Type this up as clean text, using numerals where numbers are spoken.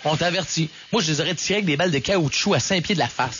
On t'avertit. Moi, je les aurais tirés avec des balles de caoutchouc à 5 pieds de la face.